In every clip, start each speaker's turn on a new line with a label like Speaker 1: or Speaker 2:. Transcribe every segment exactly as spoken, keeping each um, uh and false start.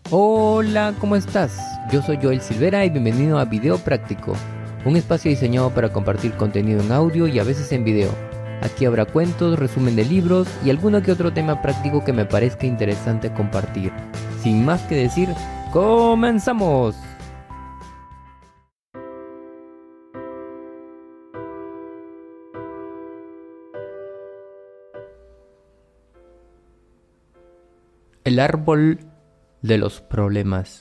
Speaker 1: Hola, ¿cómo estás? Yo soy Joel Silvera y bienvenido a Video Práctico, un espacio diseñado para compartir contenido en audio y a veces en video. Aquí habrá cuentos, resumen de libros y alguno que otro tema práctico que me parezca interesante compartir. Sin más que decir, ¡comenzamos! El árbol de los problemas.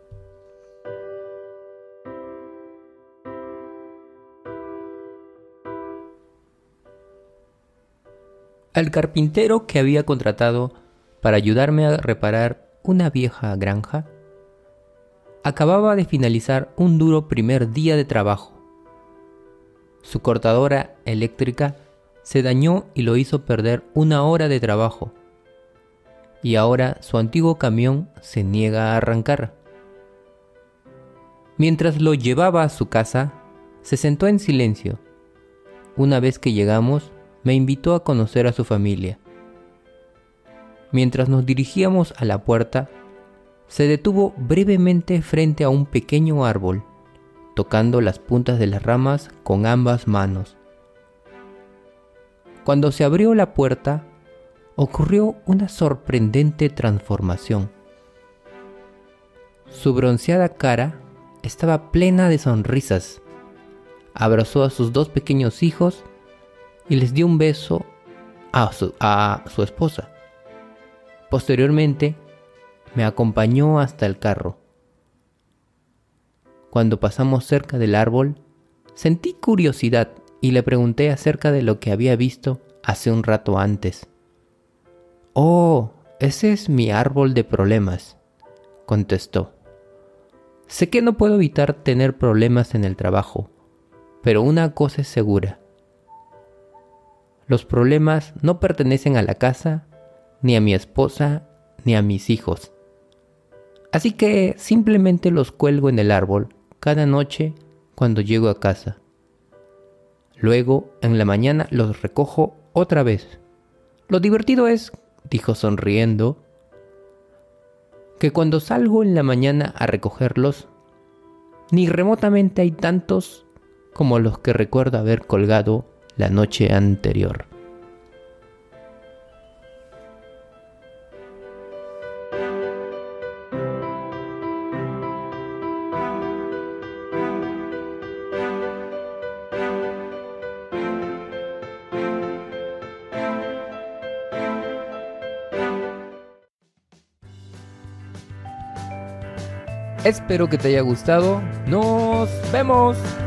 Speaker 1: Al carpintero que había contratado para ayudarme a reparar una vieja granja, acababa de finalizar un duro primer día de trabajo. Su cortadora eléctrica se dañó y lo hizo perder una hora de trabajo. Y ahora su antiguo camión se niega a arrancar. Mientras lo llevaba a su casa, se sentó en silencio. Una vez que llegamos, me invitó a conocer a su familia. Mientras nos dirigíamos a la puerta, se detuvo brevemente frente a un pequeño árbol, tocando las puntas de las ramas con ambas manos. Cuando se abrió la puerta, ocurrió una sorprendente transformación. Su bronceada cara estaba plena de sonrisas. Abrazó a sus dos pequeños hijos y les dio un beso a su, a su esposa. Posteriormente, me acompañó hasta el carro. Cuando pasamos cerca del árbol, sentí curiosidad y le pregunté acerca de lo que había visto hace un rato antes. «Oh, ese es mi árbol de problemas», contestó. «Sé que no puedo evitar tener problemas en el trabajo, pero una cosa es segura. Los problemas no pertenecen a la casa, ni a mi esposa, ni a mis hijos. Así que simplemente los cuelgo en el árbol cada noche cuando llego a casa. Luego, en la mañana los recojo otra vez. Lo divertido es», dijo sonriendo, «que cuando salgo en la mañana a recogerlos, ni remotamente hay tantos como los que recuerdo haber colgado la noche anterior». Espero que te haya gustado. ¡Nos vemos!